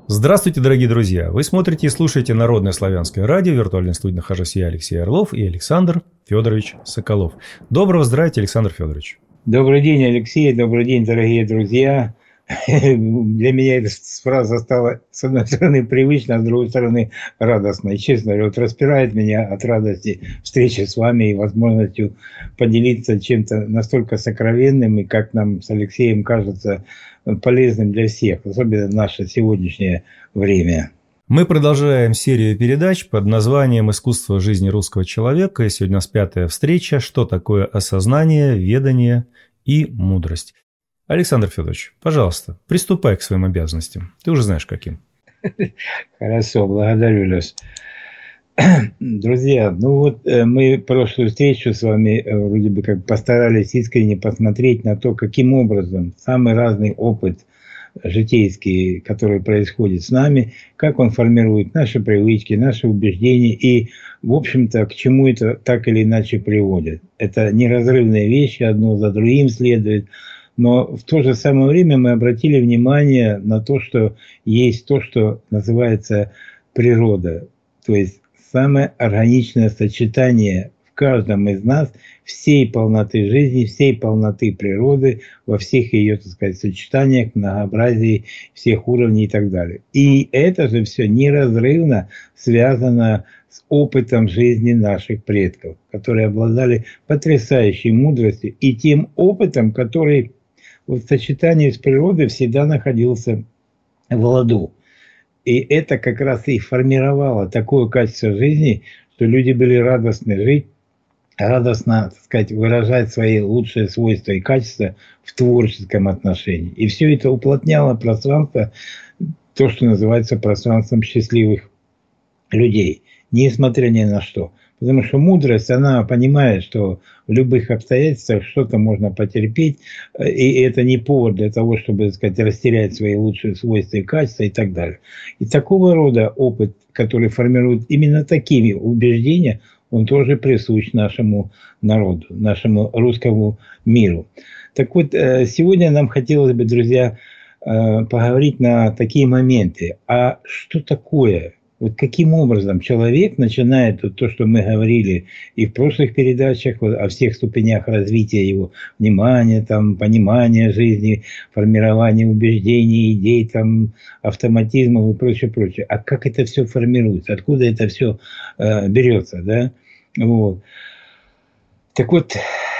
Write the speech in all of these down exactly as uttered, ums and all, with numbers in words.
Здравствуйте, дорогие друзья! Вы смотрите и слушаете Народное славянское радио. В виртуальной студии нахожусь я, Алексей Орлов, и Александр Федорович Соколов. Доброго здравия, Александр Федорович. Добрый день, Алексей. Добрый день, дорогие друзья. Для меня эта фраза стала, с одной стороны, привычной, а с другой стороны, радостной. Честно говоря, вот распирает меня от радости встречи с вами и возможностью поделиться чем-то настолько сокровенным и, как нам с Алексеем кажется, полезным для всех, особенно в наше сегодняшнее время. Мы продолжаем серию передач под названием «Искусство жизни русского человека». И сегодня у нас пятая встреча «Что такое осознание, ведание и мудрость». Александр Федорович, пожалуйста, приступай к своим обязанностям. Ты уже знаешь, каким. Хорошо, благодарю, Леш. Друзья, ну вот мы прошлую встречу с вами вроде бы как постарались искренне посмотреть на то, каким образом самый разный опыт житейский, который происходит с нами, как он формирует наши привычки, наши убеждения и, в общем-то, к чему это так или иначе приводит. Это неразрывные вещи, одно за другим следует. Но в то же самое время мы обратили внимание на то, что есть то, что называется природа. То есть самое органичное сочетание в каждом из нас всей полноты жизни, всей полноты природы, во всех ее, так сказать, сочетаниях, многообразии всех уровней и так далее. И это же все неразрывно связано с опытом жизни наших предков, которые обладали потрясающей мудростью и тем опытом, который в сочетании с природой всегда находился в ладу. И это как раз и формировало такое качество жизни, что люди были радостны жить, радостно, так сказать, выражать свои лучшие свойства и качества в творческом отношении. И все это уплотняло пространство, то, что называется пространством счастливых людей, несмотря ни на что. Потому что мудрость, она понимает, что в любых обстоятельствах что-то можно потерпеть, и это не повод для того, чтобы, так сказать, растерять свои лучшие свойства и качества и так далее. И такого рода опыт, который формирует именно такими убеждения, он тоже присущ нашему народу, нашему русскому миру. Так вот, сегодня нам хотелось бы, друзья, поговорить на такие моменты. А что такое? Вот каким образом человек начинает вот то, что мы говорили и в прошлых передачах, вот, о всех ступенях развития его внимания, там, понимания жизни, формирования убеждений, идей, там, автоматизмов и прочее, прочее. А как это все формируется? Откуда это все э, берется, да? Вот. Так вот,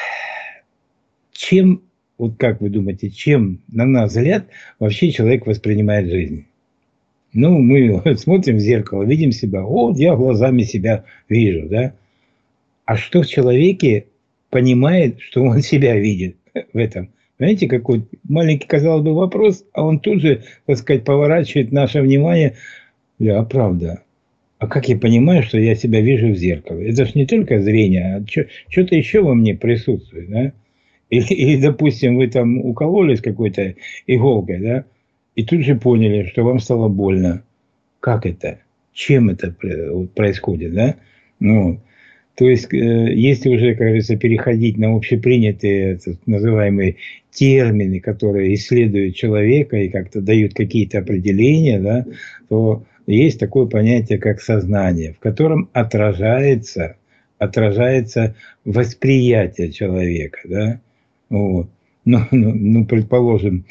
чем, вот как вы думаете, чем, на наш взгляд, вообще человек воспринимает жизнь? Ну, мы смотрим в зеркало, видим себя. Вот я глазами себя вижу, да? А что в человеке понимает, что он себя видит в этом? Понимаете, какой маленький, казалось бы, вопрос, а он тут же, так сказать, поворачивает наше внимание. Да, правда. А как я понимаю, что я себя вижу в зеркале? Это же не только зрение, а что-то еще во мне присутствует, да? Или, или, допустим, вы там укололись какой-то иголкой, да? И тут же поняли, что вам стало больно. Как это? Чем это происходит, да? Ну, то есть, если уже, как говорится, переходить на общепринятые, так называемые термины, которые исследуют человека и как-то дают какие-то определения, да, то есть такое понятие, как сознание, в котором отражается, отражается восприятие человека, да? Вот. Ну, ну, ну, предположим,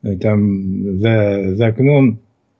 там за, за окном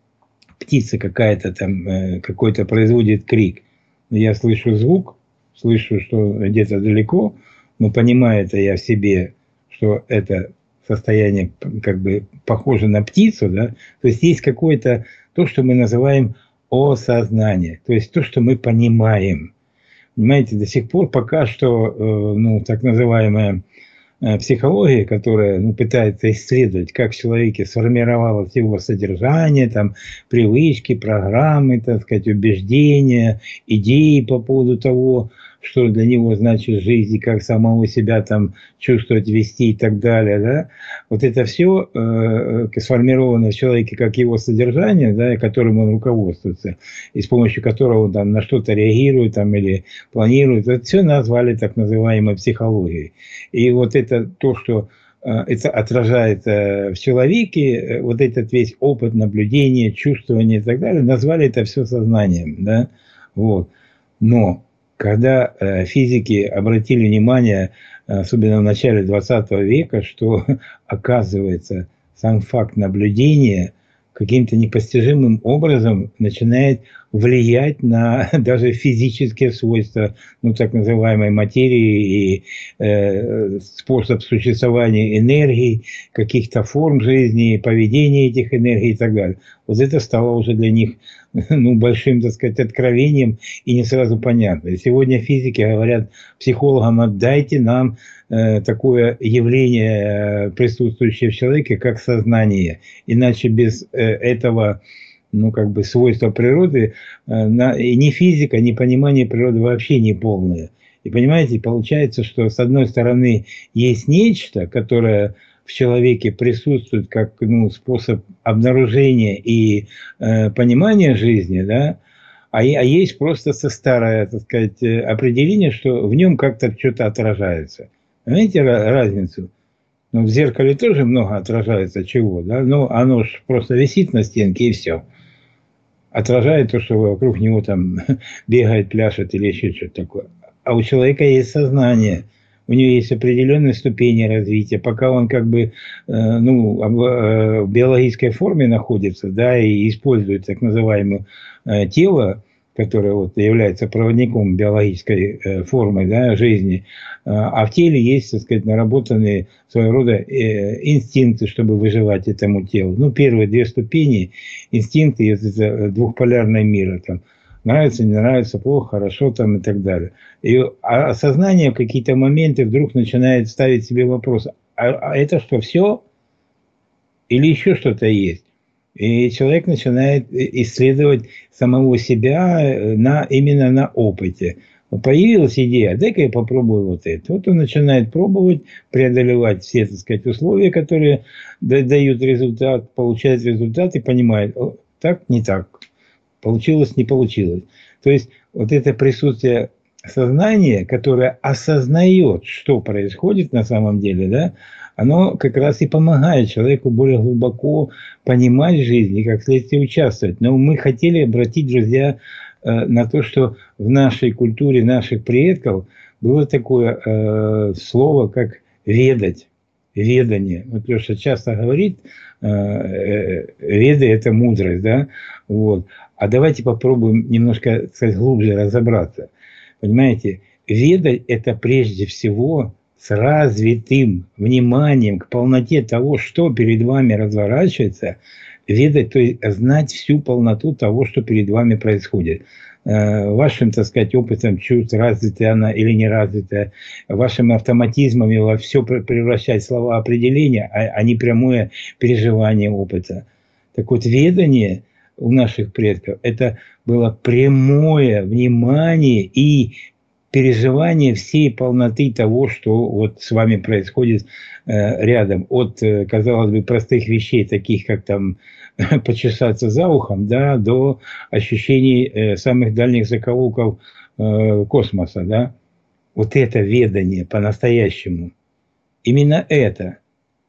птица какая-то там, э, какой-то производит крик. Я слышу звук, слышу, что где-то далеко, но понимаю это я в себе, что это состояние как бы похоже на птицу, да. То есть есть какое-то то, что мы называем осознание, то есть то, что мы понимаем. Понимаете, до сих пор пока что, э, ну, так называемая психология, которая, ну, пытается исследовать, как в человеке сформировалось его содержание, там, привычки, программы, так сказать, убеждения, идеи по поводу того, что для него значит жизнь, и как самого себя там чувствовать, вести и так далее, да. Вот это все э, сформировано в человеке как его содержание, да, и которым он руководствуется, и с помощью которого он там на что-то реагирует там, или планирует. Это все назвали так называемой психологией. И вот это то, что это отражается в человеке, вот этот весь опыт наблюдения, чувствования и так далее, назвали это все сознанием, да, вот. Но когда физики обратили внимание, особенно в начале двадцатого века, что, оказывается, сам факт наблюдения каким-то непостижимым образом начинает влиять на даже физические свойства, ну, так называемой материи и э, способ существования энергии, каких-то форм жизни, поведения этих энергий и так далее. Вот это стало уже для них, ну, большим, так сказать, откровением и не сразу понятно. И сегодня физики говорят психологам: отдайте нам э, такое явление, присутствующее в человеке, как сознание. Иначе без э, этого, ну, как бы, свойства природы, э, на, и ни физика, ни понимание природы вообще не полное. И понимаете, получается, что с одной стороны есть нечто, которое в человеке присутствует как, ну, способ обнаружения и э, понимания жизни, да, а, а есть просто со старое, так сказать, определение, что в нем как-то что-то отражается. Понимаете разницу? Ну, в зеркале тоже много отражается чего, да, но оно же просто висит на стенке и все. Отражает то, что вокруг него там бегает, пляшет или еще что-то такое. А у человека есть сознание, у него есть определенные ступени развития, пока он как бы, э, ну, э, в биологической форме находится, да, и использует так называемое э, тело, которое вот является проводником биологической э, формы, да, жизни, э, а в теле есть, так сказать, наработанные своего рода э, инстинкты, чтобы выживать этому телу. Ну, первые две ступени инстинкты, это двухполярный мир, там, нравится, не нравится, плохо, хорошо там и так далее. И осознание в какие-то моменты вдруг начинает ставить себе вопрос: а, а это что, все? Или еще что-то есть? И человек начинает исследовать самого себя на, именно на опыте. Появилась идея: дай-ка я попробую вот это. Вот он начинает пробовать, преодолевать все, так сказать, условия, которые дают результат, получает результат и понимает: так, не так. Получилось, не получилось. То есть вот это присутствие сознания, которое осознает, что происходит на самом деле, да, оно как раз и помогает человеку более глубоко понимать жизнь и как следствие участвовать. Но мы хотели обратить, друзья, на то, что в нашей культуре наших предков было такое э, слово, как «ведать», «ведание». Вот Леша часто говорит, э, э, «веды» – это мудрость, да, вот. А давайте попробуем немножко, так сказать, глубже разобраться. Понимаете, ведать – это прежде всего с развитым вниманием к полноте того, что перед вами разворачивается, ведать, то есть знать всю полноту того, что перед вами происходит. Вашим, так сказать, опытом чувств, развитая она или не развитая, вашими автоматизмами во все превращать слова определения, а не прямое переживание опыта. Так вот, ведание у наших предков – это было прямое внимание и переживание всей полноты того, что вот с вами происходит э, рядом. От, э, казалось бы, простых вещей, таких как там почесаться за ухом, да, до ощущений э, самых дальних закоулков э, космоса. Да. Вот это ведание по-настоящему. Именно это.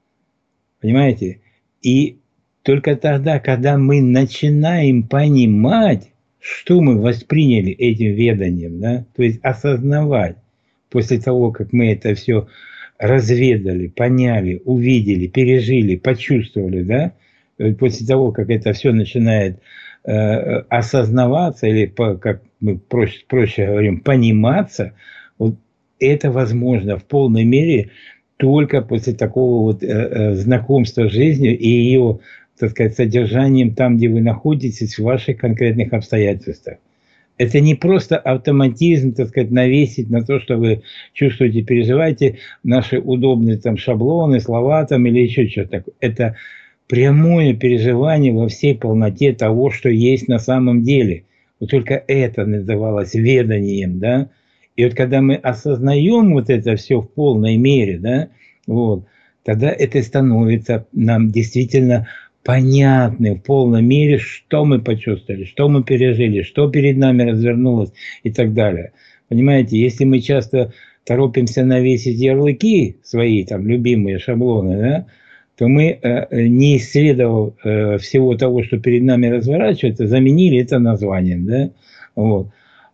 Понимаете? И только тогда, когда мы начинаем понимать, что мы восприняли этим веданием, да, то есть осознавать, после того, как мы это все разведали, поняли, увидели, пережили, почувствовали, да, после того, как это все начинает э, осознаваться, или, по, как мы проще, проще говорим, пониматься, вот это возможно в полной мере только после такого вот э, э, знакомства с жизнью и ее, так сказать, содержанием там, где вы находитесь, в ваших конкретных обстоятельствах. Это не просто автоматизм, так сказать, навесить на то, что вы чувствуете, переживаете, наши удобные там шаблоны, слова там или еще что-то такое. Это прямое переживание во всей полноте того, что есть на самом деле. Вот только это называлось веданием, да. И вот когда мы осознаем вот это все в полной мере, да, вот, тогда это становится нам действительно понятны в полной мере, что мы почувствовали, что мы пережили, что перед нами развернулось и так далее. Понимаете, если мы часто торопимся навесить ярлыки свои, там, любимые шаблоны, да, то мы, не исследовав всего того, что перед нами разворачивается, заменили это названием, да, вот.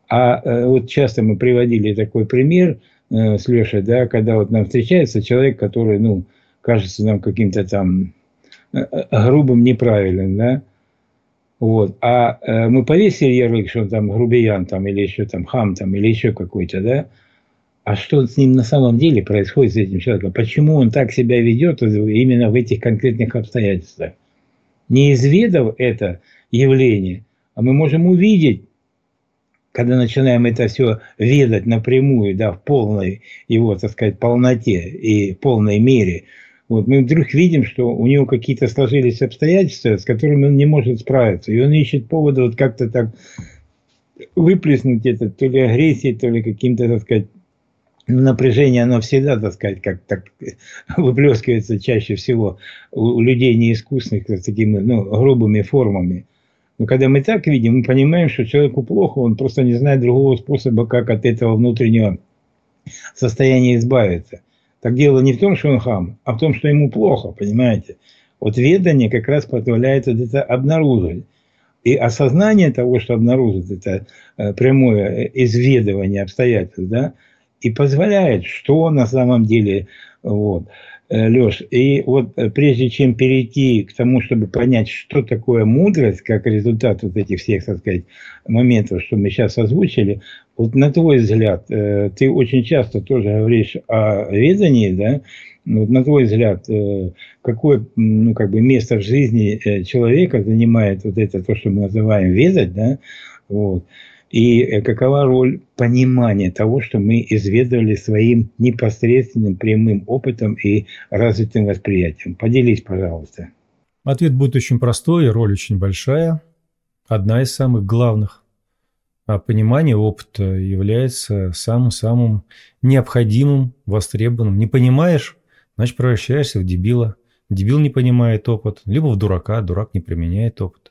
А вот часто мы приводили такой пример с Лешей, да, когда вот нам встречается человек, который, ну, кажется нам каким-то там грубым, неправильным, да, вот. А мы повесили ярлык, что он там грубиян, там, или еще там хам, там, или еще какой-то, да. А что с ним на самом деле происходит с этим человеком? Почему он так себя ведет именно в этих конкретных обстоятельствах? Не изведав это явление, а мы можем увидеть, когда начинаем это все ведать напрямую, да, в полной его, так сказать, полноте и полной мере, вот, мы вдруг видим, что у него какие-то сложились обстоятельства, с которыми он не может справиться. И он ищет повода вот как-то так выплеснуть это, то ли агрессией, то ли каким-то, так сказать, напряжение, оно всегда, так сказать, как так выплескивается чаще всего у людей неискусных с такими, ну, грубыми формами. Но когда мы так видим, мы понимаем, что человеку плохо, он просто не знает другого способа, как от этого внутреннего состояния избавиться. Так дело не в том, что он хам, а в том, что ему плохо, понимаете. Вот ведание как раз позволяет вот это обнаружить. И осознание того, что обнаружит это прямое изведывание обстоятельств, да, и позволяет, что на самом деле, вот, Леш, и вот прежде чем перейти к тому, чтобы понять, что такое мудрость, как результат вот этих всех, так сказать, моментов, что мы сейчас озвучили, вот на твой взгляд, ты очень часто тоже говоришь о ведании, да, вот на твой взгляд, какое, ну, как бы место в жизни человека занимает вот это, то, что мы называем ведать, да, вот, и какова роль понимания того, что мы изведали своим непосредственным прямым опытом и развитым восприятием? Поделись, пожалуйста. Ответ будет очень простой, роль очень большая, одна из самых главных. А понимание опыта является самым-самым необходимым, востребованным. Не понимаешь, значит, превращаешься в дебила. Дебил не понимает опыт, либо в дурака, дурак не применяет опыт.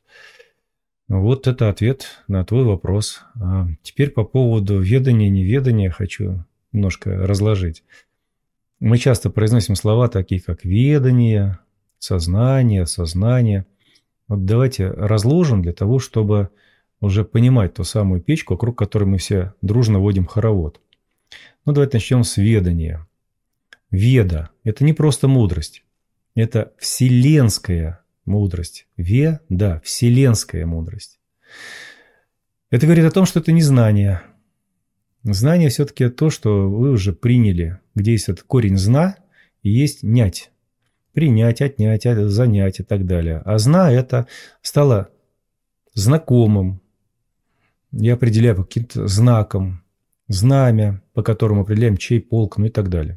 Вот это ответ на твой вопрос. А теперь по поводу ведания, неведания хочу немножко разложить. Мы часто произносим слова такие, как ведание, сознание, сознание. Вот давайте разложим для того, чтобы уже понимать ту самую печку, вокруг которой мы все дружно водим хоровод. Ну, давайте начнем с ведания. Веда – это не просто мудрость, это вселенская мудрость. Веда – вселенская мудрость. Это говорит о том, что это не знание. Знание все-таки то, что вы уже приняли, где есть этот корень «зна» и есть «нять». Принять, отнять, занять и так далее. А «зна» – это стало знакомым. Я определяю по каким-то знакам, знамя, по которому определяем, чей полк, ну и так далее.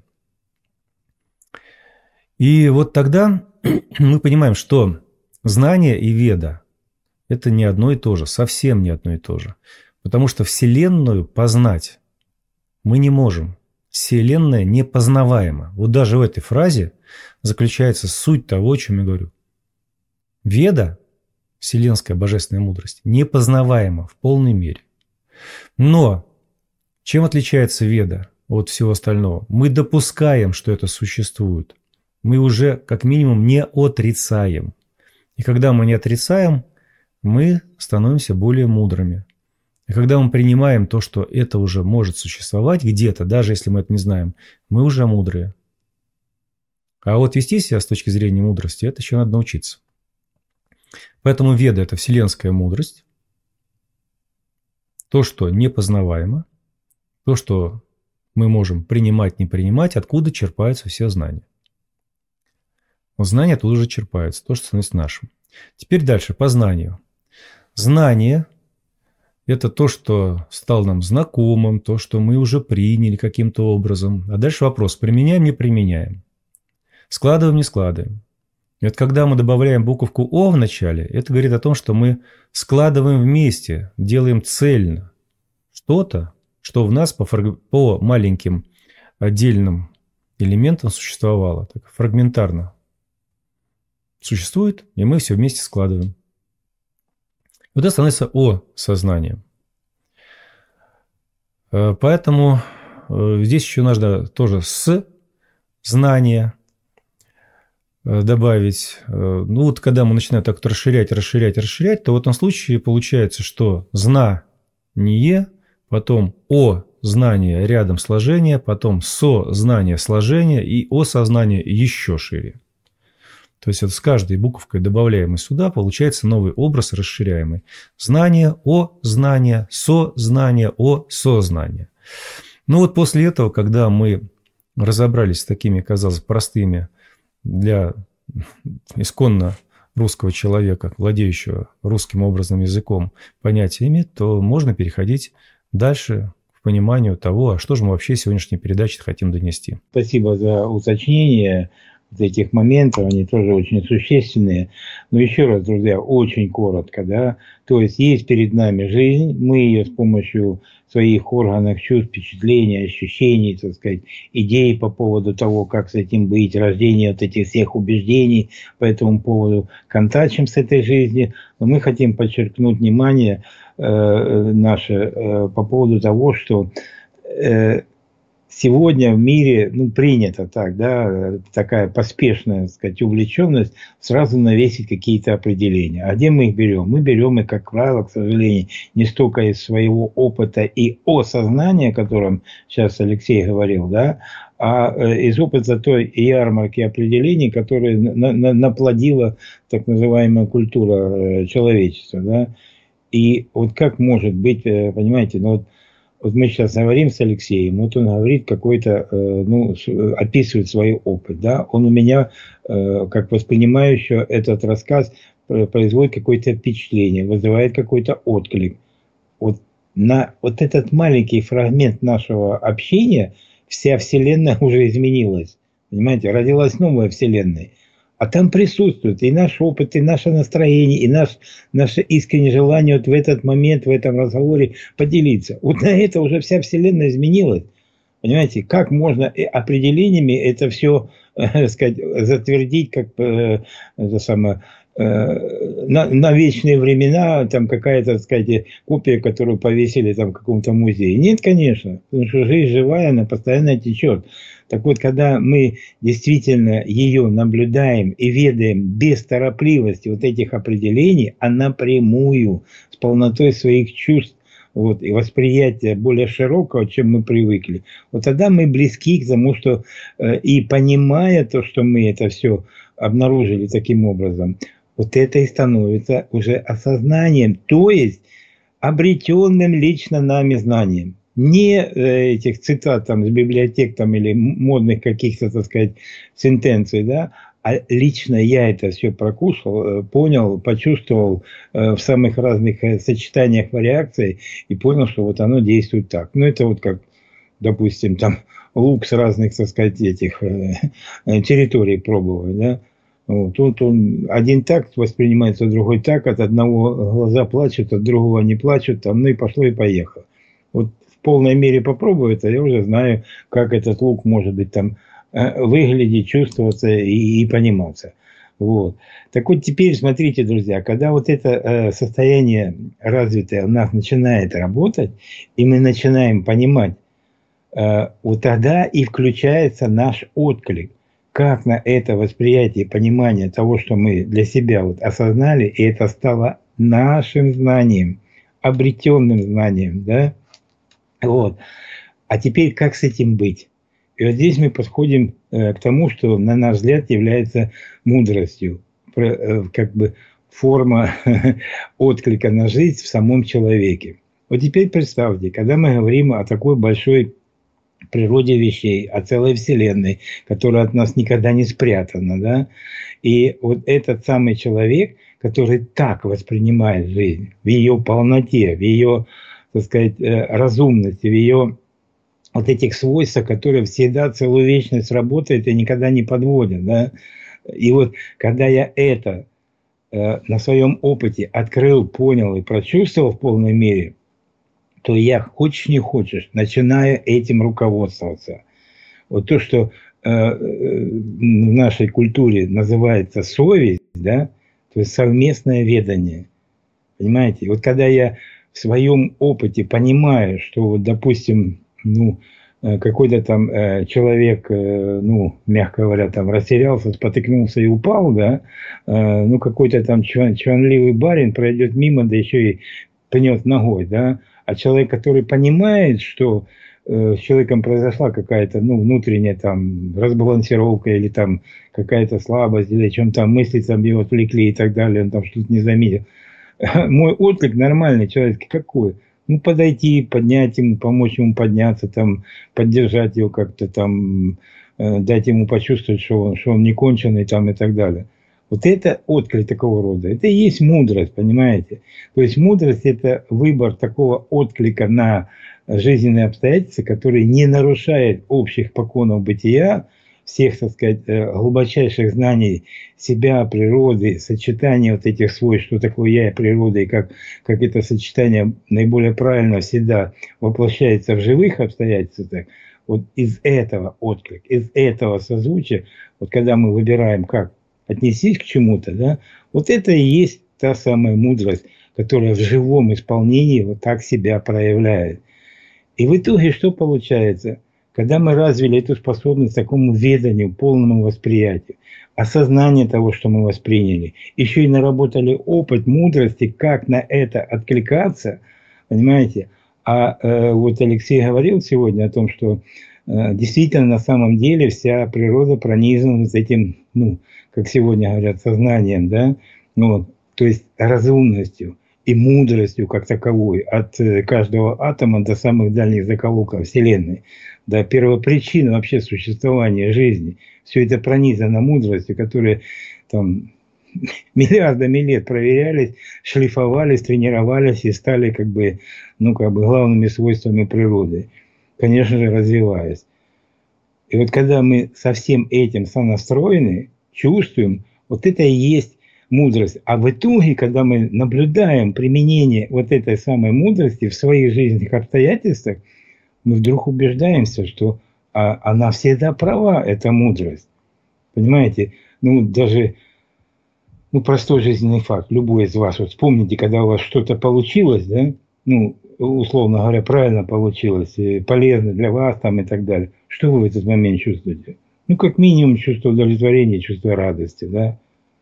И вот тогда мы понимаем, что знание и веда – это не одно и то же, совсем не одно и то же. Потому что Вселенную познать мы не можем. Вселенная непознаваема. Вот даже в этой фразе заключается суть того, о чем я говорю. Веда, вселенская божественная мудрость, непознаваема в полной мере. Но чем отличается веда от всего остального? Мы допускаем, что это существует. Мы уже как минимум не отрицаем. И когда мы не отрицаем, мы становимся более мудрыми. И когда мы принимаем то, что это уже может существовать где-то, даже если мы это не знаем, мы уже мудрые. А вот вести себя с точки зрения мудрости, это еще надо научиться. Поэтому веда – это вселенская мудрость, то, что непознаваемо, то, что мы можем принимать, не принимать, откуда черпаются все знания. Знания оттуда уже черпаются, то, что становится нашим. Теперь дальше, по знанию. Знание – это то, что стало нам знакомым, то, что мы уже приняли каким-то образом. А дальше вопрос, применяем, не применяем. Складываем, не складываем. И вот когда мы добавляем буковку «о» в начале, это говорит о том, что мы складываем вместе, делаем цельно что-то, что в нас по, фраг... по маленьким отдельным элементам существовало, так фрагментарно существует, и мы все вместе складываем. Вот это становится «о» сознанием. Поэтому здесь еще нужно тоже «с» знания добавить. Ну вот когда мы начинаем так вот расширять, расширять, расширять, то в этом случае получается, что знание, потом «о» знание рядом сложение, потом «со» знание сложение и «о» сознание еще шире. То есть вот с каждой буковкой, добавляемой сюда, получается новый образ расширяемый. Знание, о, знание, со, знание, о, сознание. Ну вот после этого, когда мы разобрались с такими, казалось, простыми для исконно русского человека, владеющего русским образным языком, понятиями, то можно переходить дальше к пониманию того, а что же мы вообще сегодняшней передачей хотим донести. Спасибо за уточнение этих моментов, они тоже очень существенные. Но еще раз, друзья, очень коротко, да, то есть есть перед нами жизнь, мы ее с помощью своих органов чувств, впечатлений, ощущений, так сказать, идей по поводу того, как с этим быть, рождение вот этих всех убеждений по этому поводу, контачим с этой жизнью. Но мы хотим подчеркнуть внимание э, наше э, по поводу того, что э, сегодня в мире, ну, принято так, да, такая поспешная, так сказать, увлеченность сразу навесить какие-то определения. А где мы их берем? Мы берем их, как правило, к сожалению, не столько из своего опыта и осознания, о котором сейчас Алексей говорил, да, а из опыта той ярмарки определений, которые на, на, наплодила так называемая культура человечества, да. И вот как может быть, понимаете, ну вот, Вот мы сейчас говорим с Алексеем, вот он говорит какой-то, ну, описывает свой опыт, да, он у меня, как воспринимающего этот рассказ, производит какое-то впечатление, вызывает какой-то отклик. Вот на вот этот маленький фрагмент нашего общения вся Вселенная уже изменилась, понимаете, родилась новая Вселенная. А там присутствует и наш опыт, и наше настроение, и наш, наше искреннее желание вот в этот момент, в этом разговоре поделиться. Вот на это уже вся Вселенная изменилась. Понимаете, как можно определениями это все, э, сказать, затвердить, как э, это самое, э, на, на вечные времена, там какая-то, так сказать, копия, которую повесили там в каком-то музее. Нет, конечно, потому что жизнь живая, она постоянно течет. Так вот, когда мы действительно ее наблюдаем и ведаем без торопливости вот этих определений, а напрямую, с полнотой своих чувств, вот, и восприятия более широкого, чем мы привыкли, вот тогда мы близки к тому, что э, и понимая то, что мы это все обнаружили таким образом, вот это и становится уже осознанием, то есть обретенным лично нами знанием. Не этих цитат там, с библиотек там, или модных каких-то, так сказать, сентенций, да, а лично я это все прокушал, понял, почувствовал в самых разных сочетаниях вариаций и понял, что вот оно действует так. Ну, это вот как, допустим, там лук с разных, так сказать, этих территорий пробовать, да. Вот. Тут он один так воспринимается, другой так, от одного глаза плачут, от другого не плачут, там, ну и пошло и поехало. Вот в полной мере попробую это, я уже знаю, как этот лук может быть там выглядеть, чувствоваться и, и пониматься. Вот. Так вот теперь смотрите, друзья, когда вот это состояние развитое у нас начинает работать, и мы начинаем понимать, вот тогда и включается наш отклик. Как на это восприятие, понимание того, что мы для себя вот осознали, и это стало нашим знанием, обретенным знанием, да? Вот. А теперь как с этим быть? И вот здесь мы подходим э, к тому, что, на наш взгляд, является мудростью, про, э, как бы форма отклика на жизнь в самом человеке. Вот теперь представьте, когда мы говорим о такой большой природе вещей, о целой Вселенной, которая от нас никогда не спрятана, да, и вот этот самый человек, который так воспринимает жизнь в ее полноте, в ее, так сказать, разумности, в ее вот этих свойствах, которые всегда целую вечность работают и никогда не подводят, да, и вот когда я это э, на своем опыте открыл, понял и прочувствовал в полной мере, то я, хочешь не хочешь, начинаю этим руководствоваться. Вот то, что э, в нашей культуре называется совесть, да, то есть совместное ведание. Понимаете? Вот когда я в своем опыте понимаю, что, вот, допустим, ну, какой-то там человек, ну, мягко говоря, там растерялся, спотыкнулся и упал, да, ну, какой-то там чванливый барин пройдет мимо, да еще и пнет ногой, да, а человек, который понимает, что с человеком произошла какая-то, ну, внутренняя там разбалансировка или там какая-то слабость, или о чем там мысли там его отвлекли и так далее, он там что-то не заметил. Мой отклик нормальный, человеческий, какой? Ну, подойти, поднять ему, помочь ему подняться, там, поддержать его как-то там, э, дать ему почувствовать, что он, что он не конченый там и так далее. Вот это отклик такого рода. Это и есть мудрость, понимаете? То есть мудрость – это выбор такого отклика на жизненные обстоятельства, который не нарушает общих законов бытия, всех, так сказать, глубочайших знаний себя, природы, сочетания вот этих свойств, что такое я и природа, и как, как это сочетание наиболее правильно всегда воплощается в живых обстоятельствах. Вот из этого отклик, из этого созвучия, вот когда мы выбираем, как отнестись к чему-то, да, вот это и есть та самая мудрость, которая в живом исполнении вот так себя проявляет. И в итоге что получается? Когда мы развили эту способность к такому веданию, полному восприятию, осознание того, что мы восприняли, еще и наработали опыт мудрости, как на это откликаться, понимаете? А э, вот Алексей говорил сегодня о том, что э, действительно на самом деле вся природа пронизана вот этим, ну, как сегодня говорят, сознанием, да, ну, то есть разумностью и мудростью как таковой от каждого атома до самых дальних закоулков Вселенной, до первопричин вообще существования жизни. Все это пронизано мудростью, которая там миллиардами лет проверялись, шлифовались, тренировались и стали как бы, ну, как бы главными свойствами природы, конечно же, развиваясь. И вот когда мы со всем этим сонастроены, чувствуем, вот это и есть мудрость. А в итоге, когда мы наблюдаем применение вот этой самой мудрости в своих жизненных обстоятельствах, мы вдруг убеждаемся, что а, она всегда права, эта мудрость. Понимаете? Ну, даже ну, простой жизненный факт. Любой из вас, вот вспомните, когда у вас что-то получилось, да, ну, условно говоря, правильно получилось, полезно для вас там и так далее. Что вы в этот момент чувствуете? Ну, как минимум, чувство удовлетворения, чувство радости, да.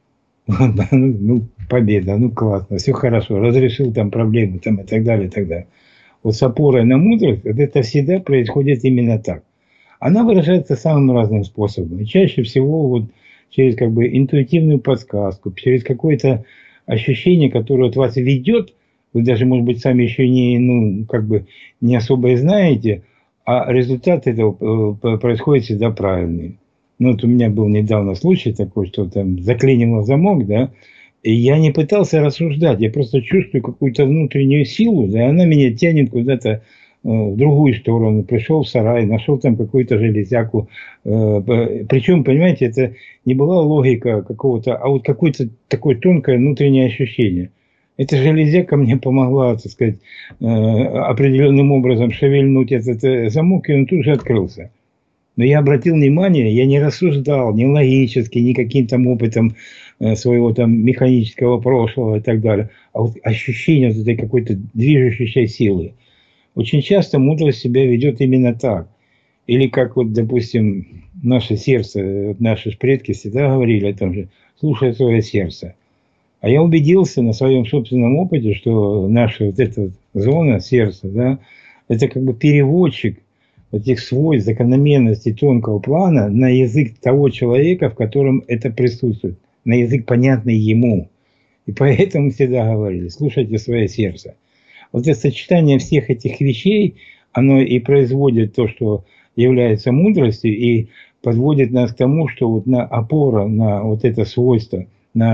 Ну, победа, ну, классно, все хорошо, разрешил там проблему там и так далее, и так далее. Вот с опорой на мудрость, вот это всегда происходит именно так. Она выражается самым разным способом. И чаще всего вот через как бы интуитивную подсказку, через какое-то ощущение, которое от вас ведет, вы даже, может быть, сами еще не, ну, как бы не особо и знаете, а результат этого происходит всегда правильный. Ну, вот у меня был недавно случай такой, что там заклинило замок, да, и я не пытался рассуждать, я просто чувствую какую-то внутреннюю силу, да, и она меня тянет куда-то э, в другую сторону. Пришел в сарай, нашел там какую-то железяку. Э, причем, понимаете, это не была логика какого-то, а вот какое-то такое тонкое внутреннее ощущение. Эта железяка мне помогла, так сказать, э, определенным образом шевельнуть этот замок, и он тут же открылся. Но я обратил внимание, я не рассуждал ни логически, ни каким-то опытом своего там механического прошлого и так далее. А вот ощущение вот этой какой-то движущей силы. Очень часто мудрость себя ведет именно так. Или как вот, допустим, наше сердце, наши предки всегда говорили о том же, слушай свое сердце. А я убедился на своем собственном опыте, что наша вот эта зона сердца, да, это как бы переводчик этих свойств, закономерностей тонкого плана на язык того человека, в котором это присутствует, на язык, понятный ему. И поэтому всегда говорили, слушайте свое сердце. Вот это сочетание всех этих вещей, оно и производит то, что является мудростью, и подводит нас к тому, что вот на опора на вот это свойство,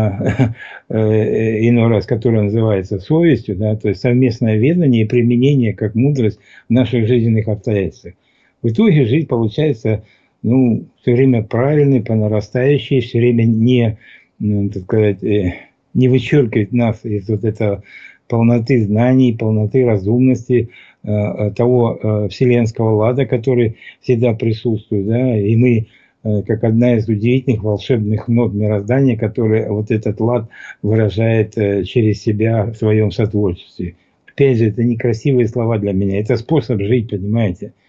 на иной раз, которое называется совестью, да, то есть совместное ведание и применение как мудрость в наших жизненных обстоятельствах. В итоге жизнь получается, ну, все время правильной, по нарастающей, все время не, ну, так сказать, не вычеркивает нас из вот этого полноты знаний, полноты разумности, того вселенского лада, который всегда присутствует, да, и мы как одна из удивительных волшебных нот мироздания, которая вот этот лад выражает через себя в своем сотворчестве. Опять же, это не красивые слова для меня, это способ жить, понимаете.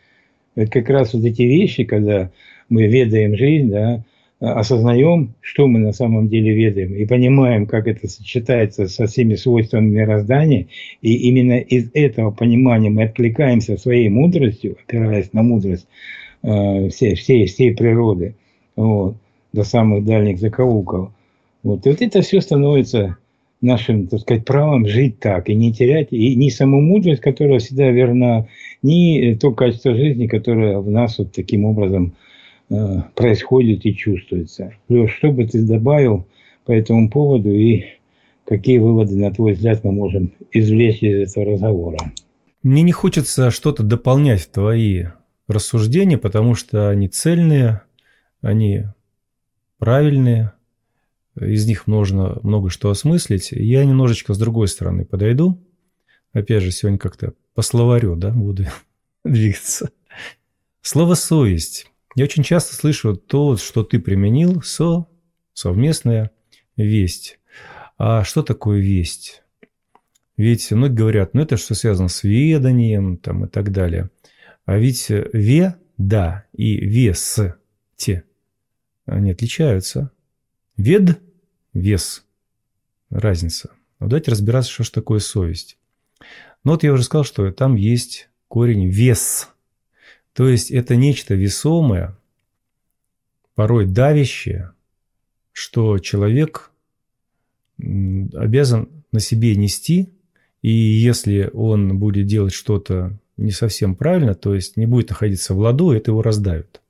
Это как раз вот эти вещи, когда мы ведаем жизнь, да, осознаем, что мы на самом деле ведаем, и понимаем, как это сочетается со всеми свойствами мироздания, и именно из этого понимания мы откликаемся своей мудростью, опираясь на мудрость э, всей, всей, всей природы, вот, до самых дальних закоулков. Вот. И вот это все становится нашим, так сказать, правом жить так, и не терять, и ни саму мудрость, которая всегда верна, ни то качество жизни, которое в нас вот таким образом происходит и чувствуется. Леш, что бы ты добавил по этому поводу и какие выводы, на твой взгляд, мы можем извлечь из этого разговора? Мне не хочется что-то дополнять в твои рассуждения, потому что они цельные, они правильные, из них можно много что осмыслить. Я немножечко с другой стороны подойду. Опять же, сегодня как-то по словарю, да, буду двигаться. Слово «совесть». Я очень часто слышу то, что ты применил, со, совместная весть. А что такое весть? Ведь многие говорят, ну это что связано с веданием там, и так далее. А ведь веда и вес-те, они отличаются. Вед – вес, разница. Но давайте разбираться, что же такое совесть. Ну вот я уже сказал, что там есть корень вес. То есть это нечто весомое, порой давящее, что человек обязан на себе нести, и если он будет делать что-то не совсем правильно, то есть не будет находиться в ладу, это его раздавит.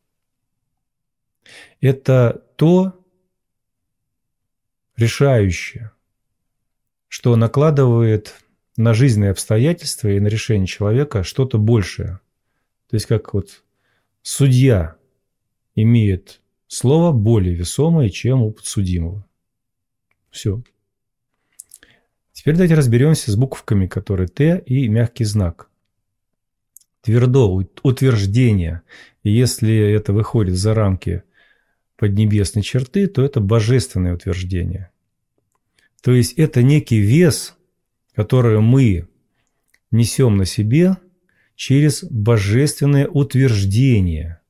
Это то решающее, что накладывает на жизненные обстоятельства и на решение человека что-то большее. То есть как вот судья имеет слово более весомое, чем у подсудимого. Все. Теперь давайте разберемся с буковками, которые Т и мягкий знак. Твердо, утверждение. И если это выходит за рамки поднебесной черты, то это божественное утверждение. То есть это некий вес, который мы несем на себе через божественное утверждение.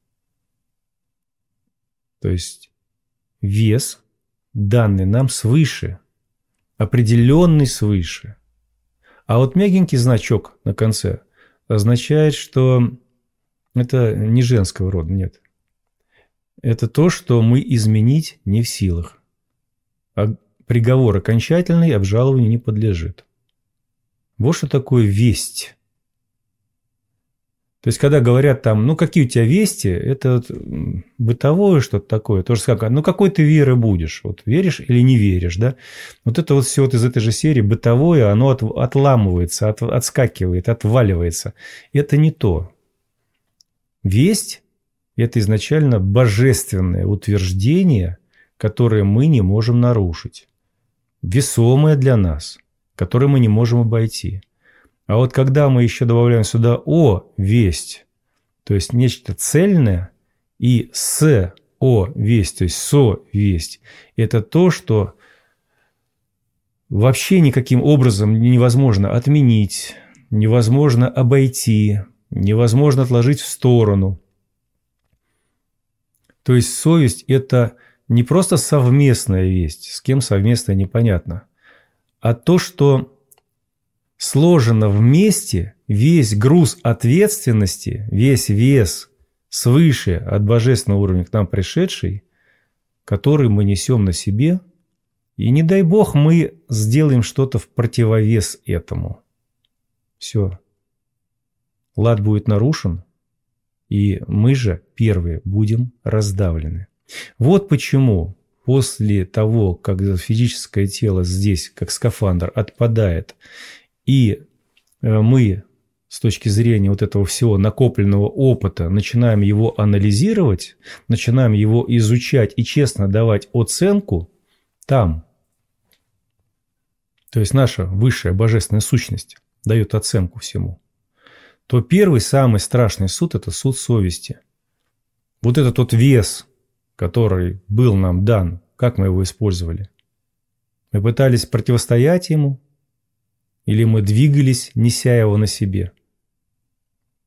То есть вес, данный нам свыше, определенный свыше. А вот мягенький значок на конце означает, что это не женского рода, нет. Это то, что мы изменить не в силах. А приговор окончательный обжалованию не подлежит. Вот что такое весть. То есть, когда говорят там, ну, какие у тебя вести, это вот бытовое что-то такое. Тоже как, ну, какой ты веры будешь? Вот веришь или не веришь, да? Вот это вот все вот из этой же серии бытовое, оно от, отламывается, от, отскакивает, отваливается. Это не то. Весть – это изначально божественное утверждение, которое мы не можем нарушить. Весомое для нас, которое мы не можем обойти. А вот когда мы еще добавляем сюда «о» весть, то есть нечто цельное, и «с» «о» весть, то есть «со» весть, это то, что вообще никаким образом невозможно отменить, невозможно обойти, невозможно отложить в сторону. То есть совесть – это не просто совместная весть, с кем совместная непонятно, а то, что сложено вместе, весь груз ответственности, весь вес свыше от божественного уровня к нам пришедший, который мы несем на себе, и не дай Бог мы сделаем что-то в противовес этому. Все. Лад будет нарушен, и мы же первые будем раздавлены. Вот почему после того, как физическое тело здесь, как скафандр, отпадает, и мы с точки зрения вот этого всего накопленного опыта начинаем его анализировать, начинаем его изучать и честно давать оценку там. То есть наша высшая божественная сущность дает оценку всему. То первый, самый страшный суд – это суд совести. Вот этот вот вес, который был нам дан, как мы его использовали? Мы пытались противостоять ему, или мы двигались, неся его на себе?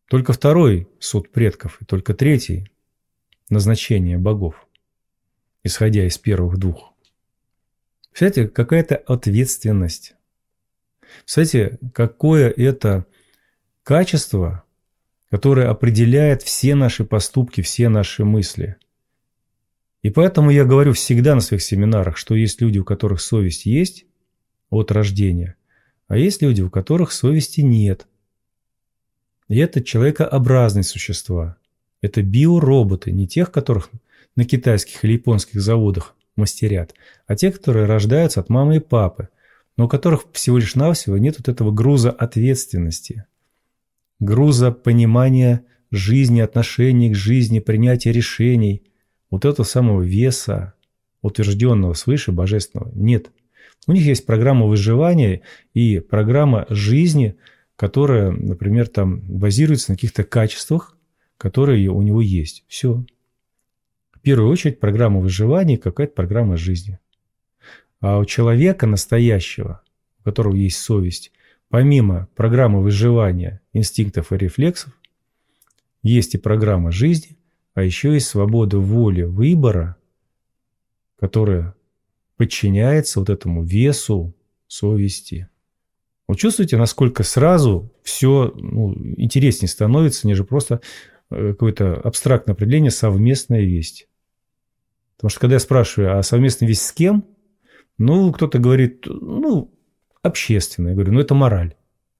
Только второй – суд предков, и только третий – назначение богов, исходя из первых двух. Представляете, какая-то ответственность. Представляете, какое это качество, которое определяет все наши поступки, все наши мысли. И поэтому я говорю всегда на своих семинарах, что есть люди, у которых совесть есть от рождения, а есть люди, у которых совести нет. И это человекообразные существа. Это биороботы, не тех, которых на китайских или японских заводах мастерят, а те, которые рождаются от мамы и папы, но у которых всего лишь навсего нет вот этого груза ответственности, груза понимания жизни, отношений к жизни, принятия решений, вот этого самого веса, утвержденного свыше божественного, нет. У них есть программа выживания и программа жизни, которая, например, там базируется на каких-то качествах, которые у него есть. Все. В первую очередь программа выживания и какая-то программа жизни. А у человека настоящего, у которого есть совесть, помимо программы выживания, инстинктов и рефлексов, есть и программа жизни, а еще есть свобода воли выбора, которая подчиняется вот этому весу совести. Вы чувствуете, насколько сразу все ну, интереснее становится, нежели просто какое-то абстрактное определение «совместная весть». Потому что когда я спрашиваю, а совместная весть с кем? Ну, кто-то говорит, ну, общественная. Я говорю, ну, это мораль.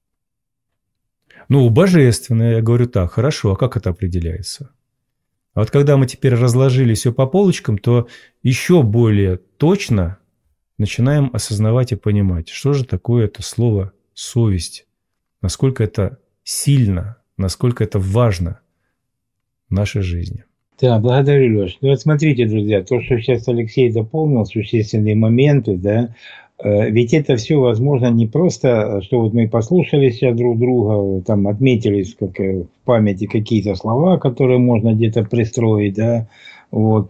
Ну, божественная. Я говорю, так, хорошо, а как это определяется? А вот когда мы теперь разложили все по полочкам, то еще более точно начинаем осознавать и понимать, что же такое это слово «совесть», насколько это сильно, насколько это важно в нашей жизни. Да, благодарю, Леш. Ну вот смотрите, друзья, то, что сейчас Алексей дополнил, существенные моменты, да, э, ведь это все возможно не просто, что вот мы послушали сейчас друг друга, там отметились как, в памяти какие-то слова, которые можно где-то пристроить, да, вот.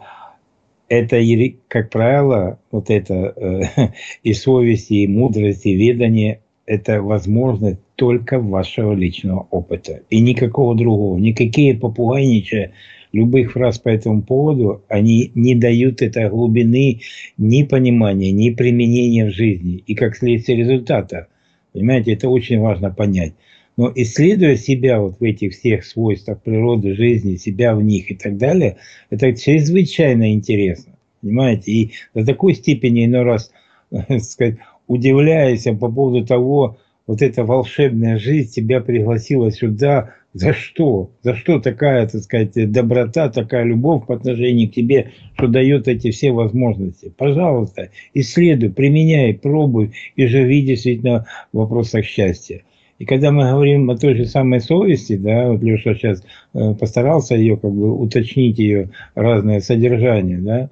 Это, как правило, вот это э, и совесть, и мудрость, и ведание, это возможно только вашего личного опыта. И никакого другого. Никакие попугайничая любых фраз по этому поводу, они не дают этой глубины ни понимания, ни применения в жизни. И как следствие результата. Понимаете, это очень важно понять. Но исследуя себя вот в этих всех свойствах природы, жизни, себя в них и так далее, это чрезвычайно интересно. Понимаете? И до такой степени иной раз, так сказать, удивляюсь по поводу того, вот эта волшебная жизнь тебя пригласила сюда. За что? За что такая, так сказать, доброта, такая любовь по отношению к тебе, что дает эти все возможности? Пожалуйста, исследуй, применяй, пробуй и живи действительно в вопросах счастья. И когда мы говорим о той же самой совести, да, вот Леша сейчас э, постарался ее как бы уточнить, ее разное содержание, да,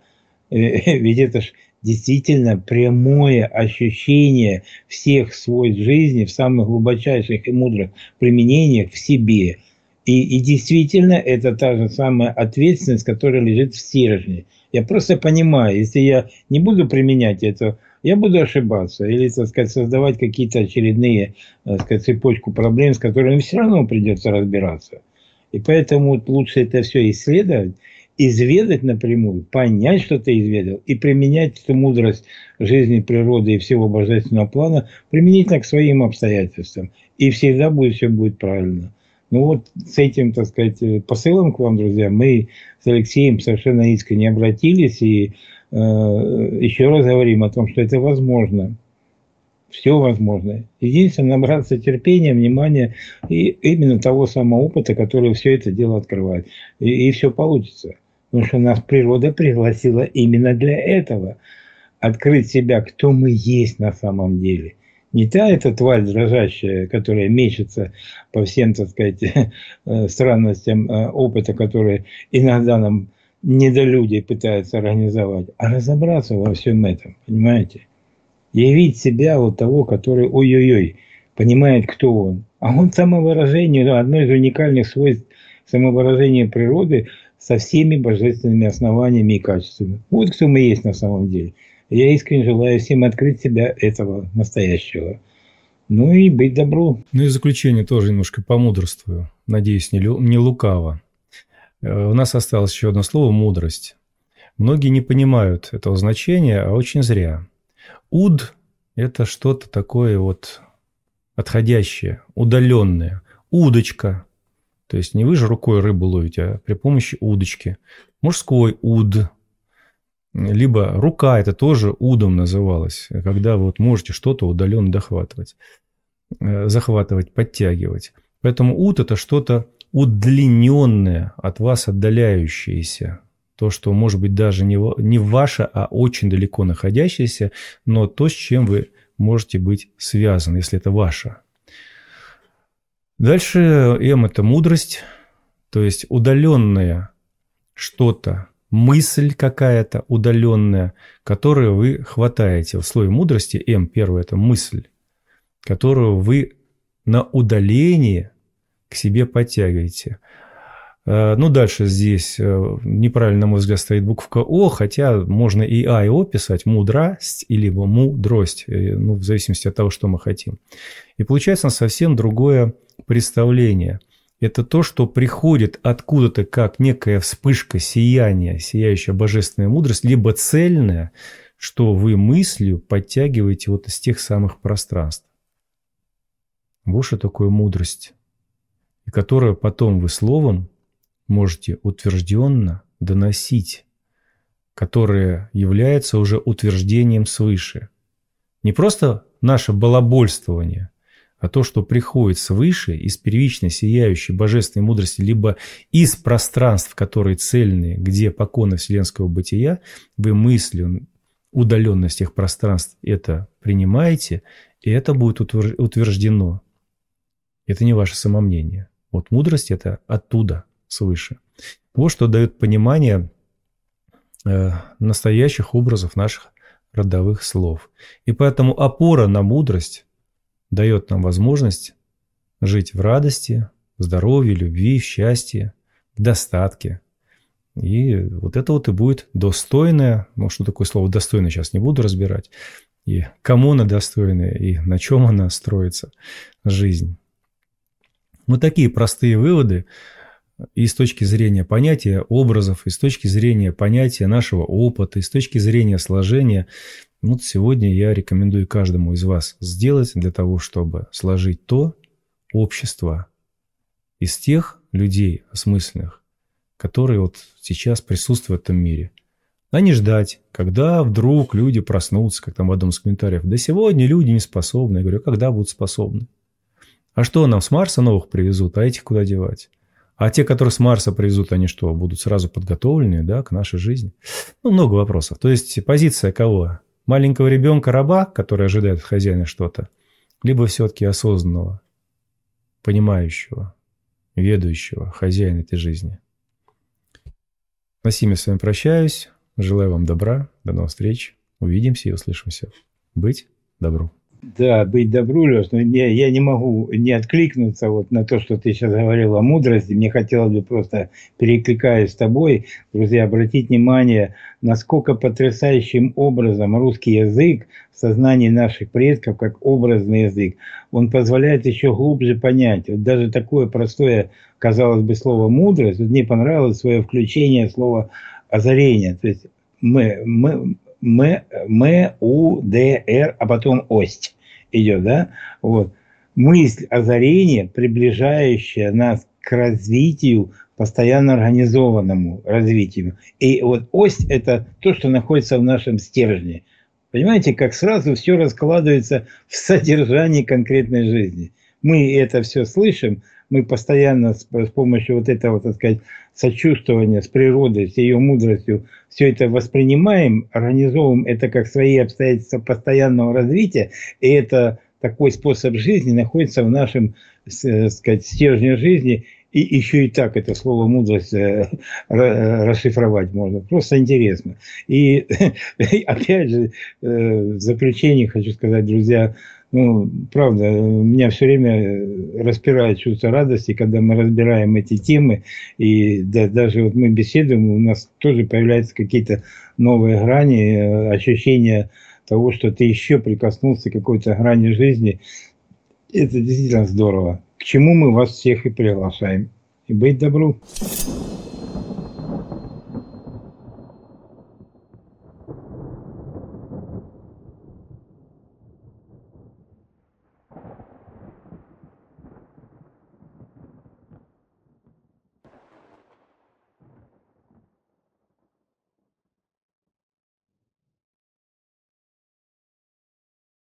э, ведь это ж действительно прямое ощущение всех свойств жизни в самых глубочайших и мудрых применениях в себе. И, и действительно это та же самая ответственность, которая лежит в стержне. Я просто понимаю, если я не буду применять это, я буду ошибаться или, так сказать, создавать какие-то очередные, так сказать, цепочку проблем, с которыми все равно придется разбираться. И поэтому лучше это все исследовать, изведать напрямую, понять, что ты изведал, и применять эту мудрость жизни, природы и всего божественного плана применительно к своим обстоятельствам. И всегда будет все будет правильно. Ну вот с этим, так сказать, посылом к вам, друзья, мы с Алексеем совершенно искренне обратились и э, еще раз говорим о том, что это возможно. Все возможно. Единственное, набраться терпения, внимания и именно того самого опыта, который все это дело открывает. И, и все получится. Потому что нас природа пригласила именно для этого. Открыть себя, кто мы есть на самом деле. Не та эта тварь дрожащая, которая мечется по всем, так сказать, странностям опыта, которые иногда нам недолюди пытаются организовать, а разобраться во всем этом, понимаете? Явить себя вот того, который ой-ой-ой, понимает, кто он. А он самовыражение, одно из уникальных свойств самовыражения природы со всеми божественными основаниями и качествами. Вот кто мы есть на самом деле. Я искренне желаю всем открыть себя этого настоящего. Ну и быть добру. Ну и в заключение тоже немножко помудрствую. Надеюсь, не, лю- не лукаво. Э, У нас осталось еще одно слово – мудрость. Многие не понимают этого значения, а очень зря. Уд – это что-то такое вот отходящее, удаленное. Удочка. То есть не вы же рукой рыбу ловите, а при помощи удочки. Мужской уд. Либо рука – это тоже удом называлось, когда вы вот можете что-то удаленно дохватывать, э, захватывать, подтягивать. Поэтому уд – это что-то удлиненное, от вас отдаляющееся. То, что может быть даже не, ва- не ваше, а очень далеко находящееся, но то, с чем вы можете быть связаны, если это ваше. Дальше М – это мудрость, то есть удаленное что-то, мысль какая-то удаленная, которую вы хватаете. В слове мудрости М первое – это мысль, которую вы на удалении к себе подтягиваете. Э, Ну, дальше здесь э, неправильно, на мой взгляд, стоит буковка О, хотя можно и А, и О писать, мудрость, или мудрость, э, ну, в зависимости от того, что мы хотим. И получается совсем другое представление. Это то, что приходит откуда-то как некая вспышка сияния, сияющая божественная мудрость, либо цельная, что вы мыслью подтягиваете вот из тех самых пространств. Вот что такое мудрость, и которую потом вы словом можете утвержденно доносить, которое является уже утверждением свыше. Не просто наше балабольствование, а то, что приходит свыше, из первичной сияющей божественной мудрости, либо из пространств, которые цельные, где поконы вселенского бытия, вы мыслью удаленно с тех пространств это принимаете, и это будет утверждено. Это не ваше самомнение. Вот мудрость – это оттуда, свыше. Вот что дает понимание э, настоящих образов наших родовых слов. И поэтому опора на мудрость дает нам возможность жить в радости, в здоровье, любви, в счастье, в достатке. И вот это вот и будет достойное, ну что такое слово достойное, сейчас не буду разбирать, и кому она достойная, и на чем она строится, жизнь. Вот такие простые выводы и с точки зрения понятия образов, и с точки зрения понятия нашего опыта, и с точки зрения сложения. Вот сегодня я рекомендую каждому из вас сделать для того, чтобы сложить то общество из тех людей осмысленных, которые вот сейчас присутствуют в этом мире. А не ждать, когда вдруг люди проснутся, как там в одном из комментариев. Да сегодня люди не способны. Я говорю, когда будут способны? А что, нам с Марса новых привезут, а этих куда девать? А те, которые с Марса привезут, они что, будут сразу подготовлены, да, к нашей жизни? Ну, много вопросов. То есть позиция кого? Маленького ребенка-раба, который ожидает от хозяина что-то, либо все-таки осознанного, понимающего, ведающего хозяина этой жизни. На сим я с вами прощаюсь. Желаю вам добра. До новых встреч. Увидимся и услышимся. Быть добру. Да, быть добру, Леш, но я, я не могу не откликнуться вот на то, что ты сейчас говорил о мудрости. Мне хотелось бы просто, перекликаясь с тобой, друзья, обратить внимание, насколько потрясающим образом русский язык в сознании наших предков, как образный язык, он позволяет еще глубже понять. Вот даже такое простое, казалось бы, слово «мудрость», вот мне понравилось свое включение слова «озарение». То есть мы... мы М, М, У, Д, Р, а потом ость идет, да? Вот. Мысль озарения, приближающая нас к развитию, постоянно организованному развитию. И вот ость – это то, что находится в нашем стержне. Понимаете, как сразу все раскладывается в содержании конкретной жизни. Мы это все слышим, мы постоянно с, с помощью вот этого, так сказать, сочувствования с природой, с ее мудростью, все это воспринимаем, организовываем это как свои обстоятельства постоянного развития, и это такой способ жизни находится в нашем, так сказать, стержне жизни, и еще и так это слово «мудрость» расшифровать можно. Просто интересно. И опять же, в заключение хочу сказать, друзья, ну, правда, меня все время распирает чувство радости, когда мы разбираем эти темы, и да, даже вот мы беседуем, у нас тоже появляются какие-то новые грани, ощущения того, что ты еще прикоснулся к какой-то грани жизни, Это действительно здорово. К чему мы вас всех и приглашаем. И быть добру.